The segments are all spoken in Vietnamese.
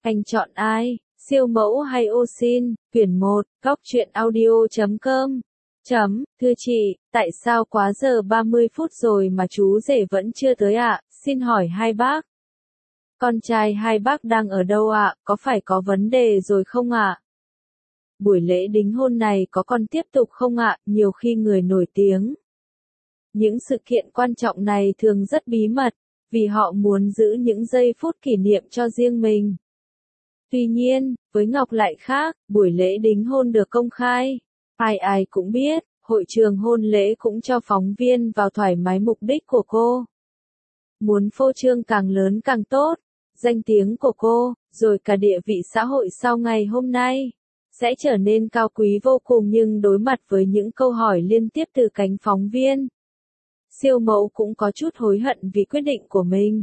Anh chọn ai? Siêu mẫu hay ô sin? Quyển 1, goctruyện audio.com. Thưa chị, tại sao quá giờ 30 phút rồi mà chú rể vẫn chưa tới ạ? Xin hỏi hai bác. Con trai hai bác đang ở đâu ạ? Có phải có vấn đề rồi không ạ? Buổi lễ đính hôn này có còn tiếp tục không ạ? Nhiều khi người nổi tiếng. Những sự kiện quan trọng này thường rất bí mật, vì họ muốn giữ những giây phút kỷ niệm cho riêng mình. Tuy nhiên, với Ngọc lại khác, buổi lễ đính hôn được công khai. Ai ai cũng biết, hội trường hôn lễ cũng cho phóng viên vào thoải mái mục đích của cô. Muốn phô trương càng lớn càng tốt, danh tiếng của cô, rồi cả địa vị xã hội sau ngày hôm nay, sẽ trở nên cao quý vô cùng nhưng đối mặt với những câu hỏi liên tiếp từ cánh phóng viên. Siêu mẫu cũng có chút hối hận vì quyết định của mình.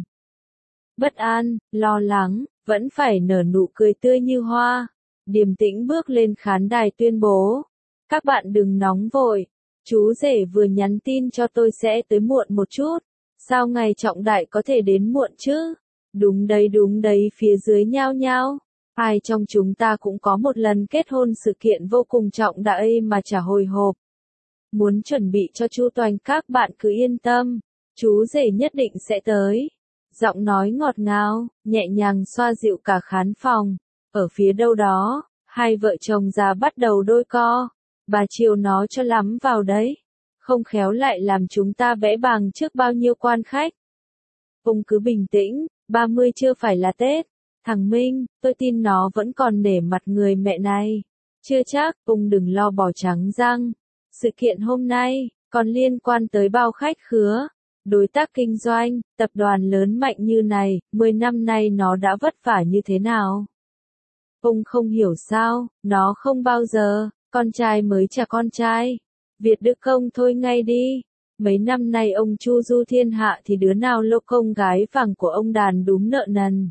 Bất an, lo lắng, vẫn phải nở nụ cười tươi như hoa. Điềm tĩnh bước lên khán đài tuyên bố. Các bạn đừng nóng vội. Chú rể vừa nhắn tin cho tôi sẽ tới muộn một chút. Sao ngày trọng đại có thể đến muộn chứ? Đúng đấy, phía dưới nhao nhao. Ai trong chúng ta cũng có một lần kết hôn sự kiện vô cùng trọng đại mà chả hồi hộp. Muốn chuẩn bị cho chu toàn các bạn cứ yên tâm. Chú rể nhất định sẽ tới. Giọng nói ngọt ngào, nhẹ nhàng xoa dịu cả khán phòng. Ở phía đâu đó, hai vợ chồng già bắt đầu đôi co. Bà chiều nó cho lắm vào đấy. Không khéo lại làm chúng ta bẽ bàng trước bao nhiêu quan khách. Ông cứ bình tĩnh, 30 chưa phải là Tết. Thằng Minh, tôi tin nó vẫn còn nể mặt người mẹ này. Chưa chắc, ông đừng lo bỏ trắng răng. Sự kiện hôm nay, còn liên quan tới bao khách khứa. Đối tác kinh doanh, tập đoàn lớn mạnh như này, 10 năm nay nó đã vất vả như thế nào? Ông không hiểu sao, nó không bao giờ, con trai mới chả con trai. Việt Đức Công thôi ngay đi. Mấy năm nay ông chu du thiên hạ thì đứa nào lô công gái vàng của ông đàn đúng nợ nần.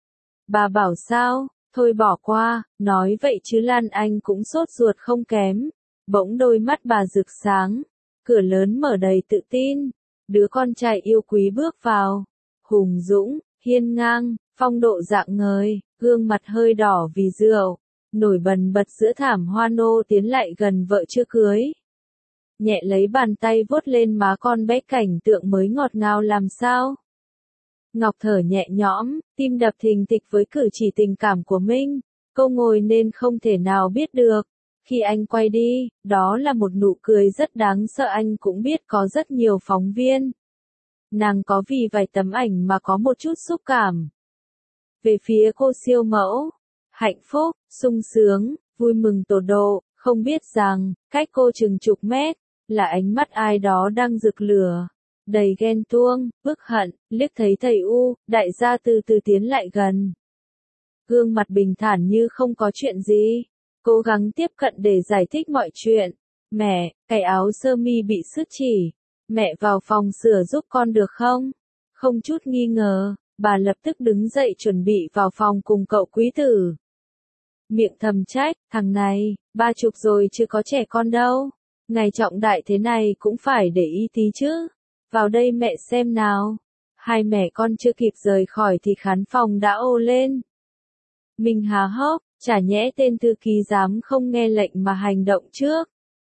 Bà bảo sao, thôi bỏ qua, nói vậy chứ Lan Anh cũng sốt ruột không kém. Bỗng đôi mắt bà rực sáng, cửa lớn mở đầy tự tin. Đứa con trai yêu quý bước vào, hùng dũng, hiên ngang, phong độ rạng ngời, gương mặt hơi đỏ vì rượu, nổi bần bật giữa thảm hoa nô tiến lại gần vợ chưa cưới. Nhẹ lấy bàn tay vuốt lên má con bé cảnh tượng mới ngọt ngào làm sao. Ngọc thở nhẹ nhõm, tim đập thình thịch với cử chỉ tình cảm của Minh, cô ngồi nên không thể nào biết được. Khi anh quay đi, đó là một nụ cười rất đáng sợ anh cũng biết có rất nhiều phóng viên. Nàng có vì vài tấm ảnh mà có một chút xúc cảm. Về phía cô siêu mẫu, hạnh phúc, sung sướng, vui mừng tột độ, không biết rằng, cách cô chừng chục mét, là ánh mắt ai đó đang rực lửa. Đầy ghen tuông, bức hận, liếc thấy thầy U, đại gia từ từ tiến lại gần. Gương mặt bình thản như không có chuyện gì. Cố gắng tiếp cận để giải thích mọi chuyện. Mẹ, cái áo sơ mi bị sứt chỉ. Mẹ vào phòng sửa giúp con được không? Không chút nghi ngờ, bà lập tức đứng dậy chuẩn bị vào phòng cùng cậu quý tử. Miệng thầm trách, thằng này, 30 rồi chưa có trẻ con đâu. Ngày trọng đại thế này cũng phải để ý tí chứ. Vào đây mẹ xem nào. Hai mẹ con chưa kịp rời khỏi thì khán phòng đã ồ lên. Mình há hốc, chả nhẽ tên thư ký dám không nghe lệnh mà hành động trước.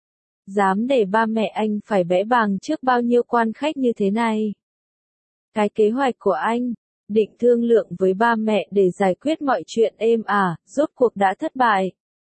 Dám để ba mẹ anh phải bẽ bàng trước bao nhiêu quan khách như thế này. Cái kế hoạch của anh, định thương lượng với ba mẹ để giải quyết mọi chuyện êm ả, rốt cuộc đã thất bại.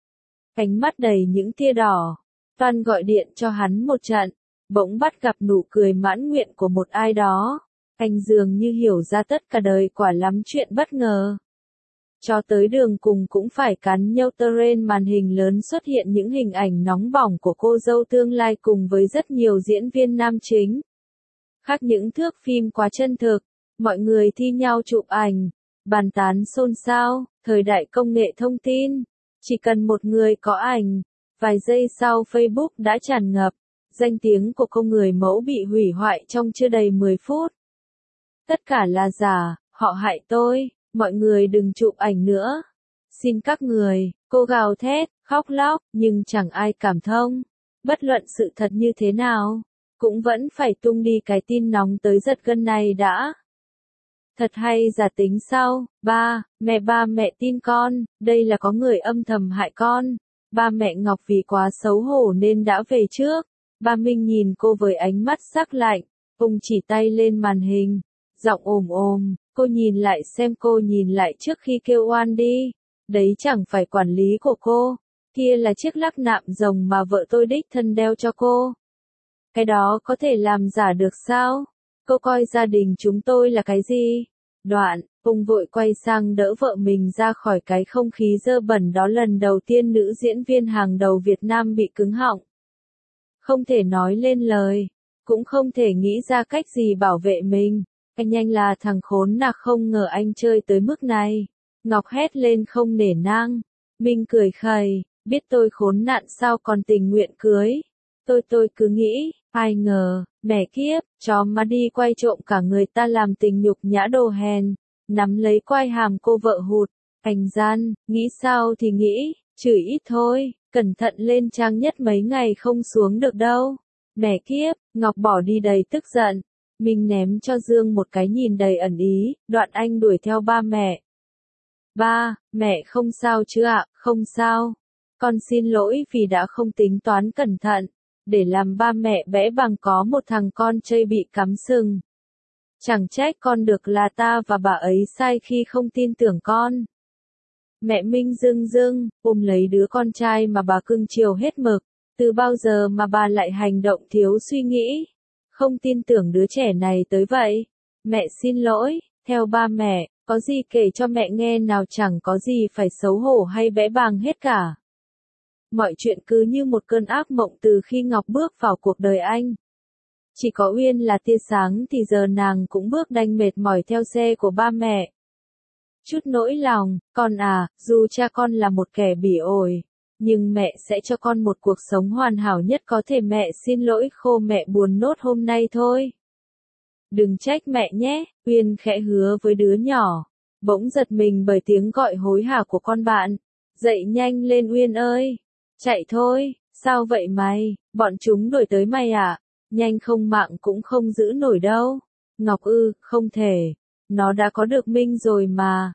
Ánh mắt đầy những tia đỏ, Toan gọi điện cho hắn một trận, bỗng bắt gặp nụ cười mãn nguyện của một ai đó. Anh dường như hiểu ra tất cả đời quả lắm chuyện bất ngờ. Cho tới đường cùng cũng phải cắn nhau trên màn hình lớn xuất hiện những hình ảnh nóng bỏng của cô dâu tương lai cùng với rất nhiều diễn viên nam chính. Khác những thước phim quá chân thực, mọi người thi nhau chụp ảnh, bàn tán xôn xao, thời đại công nghệ thông tin. Chỉ cần một người có ảnh, vài giây sau Facebook đã tràn ngập, danh tiếng của cô người mẫu bị hủy hoại trong chưa đầy 10 phút. Tất cả là giả, họ hại tôi. Mọi người đừng chụp ảnh nữa. Xin các người, cô gào thét, khóc lóc, nhưng chẳng ai cảm thông. Bất luận sự thật như thế nào, cũng vẫn phải tung đi cái tin nóng tới giật gân này đã. Thật hay giả tính sao? Ba mẹ tin con, đây là có người âm thầm hại con. Ba mẹ Ngọc vì quá xấu hổ nên đã về trước. Ba Minh nhìn cô với ánh mắt sắc lạnh, ông chỉ tay lên màn hình, giọng ồm, cô nhìn lại xem, cô nhìn lại trước khi kêu oan đi. Đấy chẳng phải quản lý của cô, kia là chiếc lắc nạm rồng mà vợ tôi đích thân đeo cho cô. Cái đó có thể làm giả được sao? Cô coi gia đình chúng tôi là cái gì? Đoạn, ông vội quay sang đỡ vợ mình ra khỏi cái không khí dơ bẩn đó. Lần đầu tiên nữ diễn viên hàng đầu Việt Nam bị cứng họng. Không thể nói lên lời, cũng không thể nghĩ ra cách gì bảo vệ mình. Anh anh là thằng khốn nạn, không ngờ anh chơi tới mức này. Ngọc hét lên không nể nang. Minh cười khẩy, biết tôi khốn nạn sao còn tình nguyện cưới. Tôi cứ nghĩ, ai ngờ, mẹ kiếp, chó mà đi quay trộm cả người ta làm tình nhục nhã đồ hèn. Nắm lấy quai hàm cô vợ hụt, anh gian, nghĩ sao thì nghĩ, chửi ít thôi, cẩn thận lên trang nhất mấy ngày không xuống được đâu. Mẹ kiếp, Ngọc bỏ đi đầy tức giận. Minh ném cho Dương một cái nhìn đầy ẩn ý, đoạn anh đuổi theo ba mẹ. Ba, mẹ không sao chứ ạ? Không sao. Con xin lỗi vì đã không tính toán cẩn thận, để làm ba mẹ bẽ bàng có một thằng con chơi bị cắm sừng. Chẳng trách con được là ta và bà ấy sai khi không tin tưởng con. Mẹ Minh rưng ôm lấy đứa con trai mà bà cưng chiều hết mực. Từ bao giờ mà bà lại hành động thiếu suy nghĩ, không tin tưởng đứa trẻ này tới vậy? Mẹ xin lỗi, theo ba mẹ, có gì kể cho mẹ nghe nào, chẳng có gì phải xấu hổ hay bẽ bàng hết cả. Mọi chuyện cứ như một cơn ác mộng từ khi Ngọc bước vào cuộc đời anh. Chỉ có Uyên là tia sáng thì giờ nàng cũng bước đanh mệt mỏi theo xe của ba mẹ. Chút nỗi lòng, con à, dù cha con là một kẻ bỉ ổi, nhưng mẹ sẽ cho con một cuộc sống hoàn hảo nhất có thể. Mẹ xin lỗi khô, mẹ buồn nốt hôm nay thôi. Đừng trách mẹ nhé, Uyên khẽ hứa với đứa nhỏ, bỗng giật mình bởi tiếng gọi hối hả của con bạn. Dậy nhanh lên Uyên ơi, chạy thôi, sao vậy mày, bọn chúng đuổi tới mày à? Nhanh không mạng cũng không giữ nổi đâu. Ngọc không thể, nó đã có được Minh rồi mà.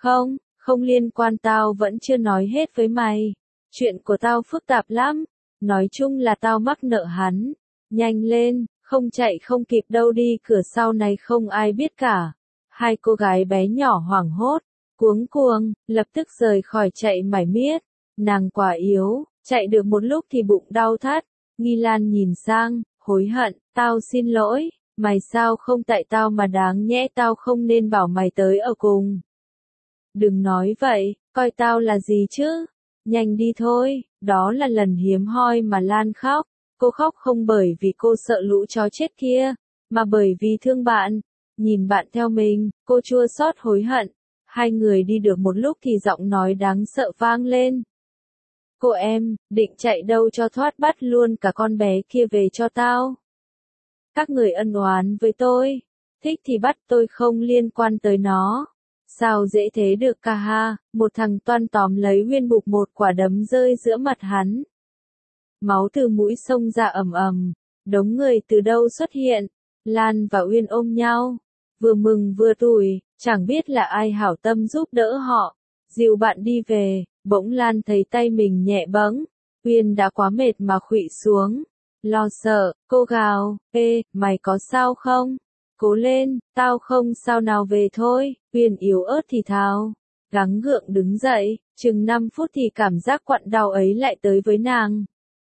Không liên quan, tao vẫn chưa nói hết với mày. Chuyện của tao phức tạp lắm, nói chung là tao mắc nợ hắn. Nhanh lên, không chạy không kịp đâu, đi cửa sau này không ai biết cả. Hai cô gái bé nhỏ hoảng hốt, cuống cuồng, lập tức rời khỏi chạy mải miết. Nàng quá yếu, chạy được một lúc thì bụng đau thắt. Nghi Lan nhìn sang, hối hận, tao xin lỗi, mày sao không tại tao mà, đáng nhẽ tao không nên bảo mày tới ở cùng. Đừng nói vậy, coi tao là gì chứ? Nhanh đi thôi, đó là lần hiếm hoi mà Lan khóc. Cô khóc không bởi vì cô sợ lũ chó chết kia, mà bởi vì thương bạn. Nhìn bạn theo mình, cô chua xót hối hận. Hai người đi được một lúc thì giọng nói đáng sợ vang lên. Cô em, định chạy đâu cho thoát, bắt luôn cả con bé kia về cho tao. Các người ân oán với tôi, thích thì bắt, tôi không liên quan tới nó. Sao dễ thế được ca ha, một thằng toan tóm lấy Uyên, bục một quả đấm rơi giữa mặt hắn. Máu từ mũi xông ra ầm ầm, đống người từ đâu xuất hiện, Lan và Uyên ôm nhau, vừa mừng vừa tủi, chẳng biết là ai hảo tâm giúp đỡ họ, dìu bạn đi về. Bỗng Lan thấy tay mình nhẹ bẫng, Uyên đã quá mệt mà khuỵu xuống, lo sợ, cô gào, ê, mày có sao không? Cố lên, tao không sao nào, về thôi. Uyên yếu ớt thì thào, gắng gượng đứng dậy, chừng 5 phút thì cảm giác quặn đau ấy lại tới với nàng.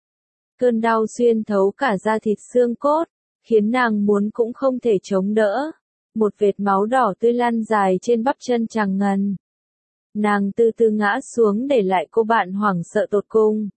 Cơn đau xuyên thấu cả da thịt xương cốt, khiến nàng muốn cũng không thể chống đỡ. Một vệt máu đỏ tươi lan dài trên bắp chân tràng ngần. Nàng từ từ ngã xuống để lại cô bạn hoảng sợ tột cùng.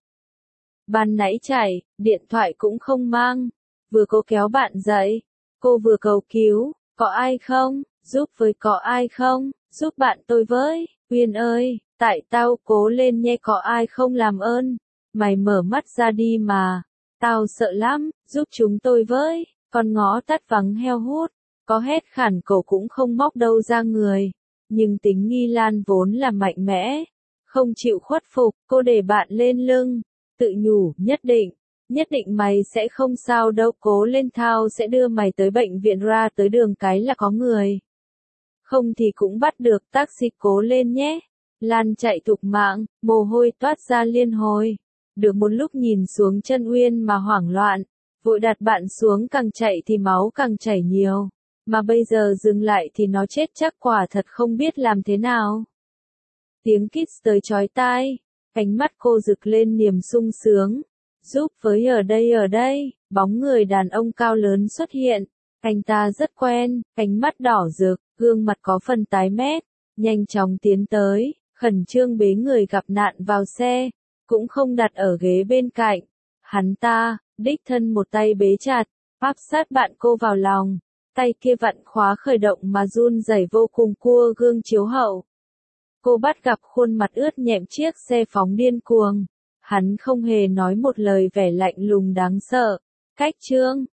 Ban nãy chạy, điện thoại cũng không mang. Vừa cố kéo bạn dậy, cô vừa cầu cứu, có ai không, giúp với, có ai không, giúp bạn tôi với, Uyên ơi, tại tao, cố lên nhé, có ai không, làm ơn, mày mở mắt ra đi mà, tao sợ lắm, giúp chúng tôi với, con ngõ tắt vắng heo hút, có hét khản cổ cũng không móc đâu ra người. Nhưng tính Nghi Lan vốn là mạnh mẽ, không chịu khuất phục, cô để bạn lên lưng, tự nhủ, nhất định mày sẽ không sao đâu, cố lên, thao sẽ đưa mày tới bệnh viện, ra tới đường cái là có người. Không thì cũng bắt được taxi, cố lên nhé. Lan chạy thục mạng, mồ hôi toát ra liên hồi. Được một lúc nhìn xuống chân Uyên mà hoảng loạn, vội đặt bạn xuống, càng chạy thì máu càng chảy nhiều. Mà bây giờ dừng lại thì nó chết chắc, quả thật không biết làm thế nào. Tiếng kiss tới chói tai, ánh mắt cô rực lên niềm sung sướng. Giúp với ở đây, bóng người đàn ông cao lớn xuất hiện. Anh ta rất quen, ánh mắt đỏ rực, gương mặt có phần tái mét, nhanh chóng tiến tới, khẩn trương bế người gặp nạn vào xe, cũng không đặt ở ghế bên cạnh. Hắn ta, đích thân một tay bế chặt, áp sát bạn cô vào lòng, tay kia vặn khóa khởi động mà run rẩy vô cùng cua gương chiếu hậu. Cô bắt gặp khuôn mặt ướt nhẹm chiếc xe phóng điên cuồng. Hắn không hề nói một lời, vẻ lạnh lùng đáng sợ. Cách Trương,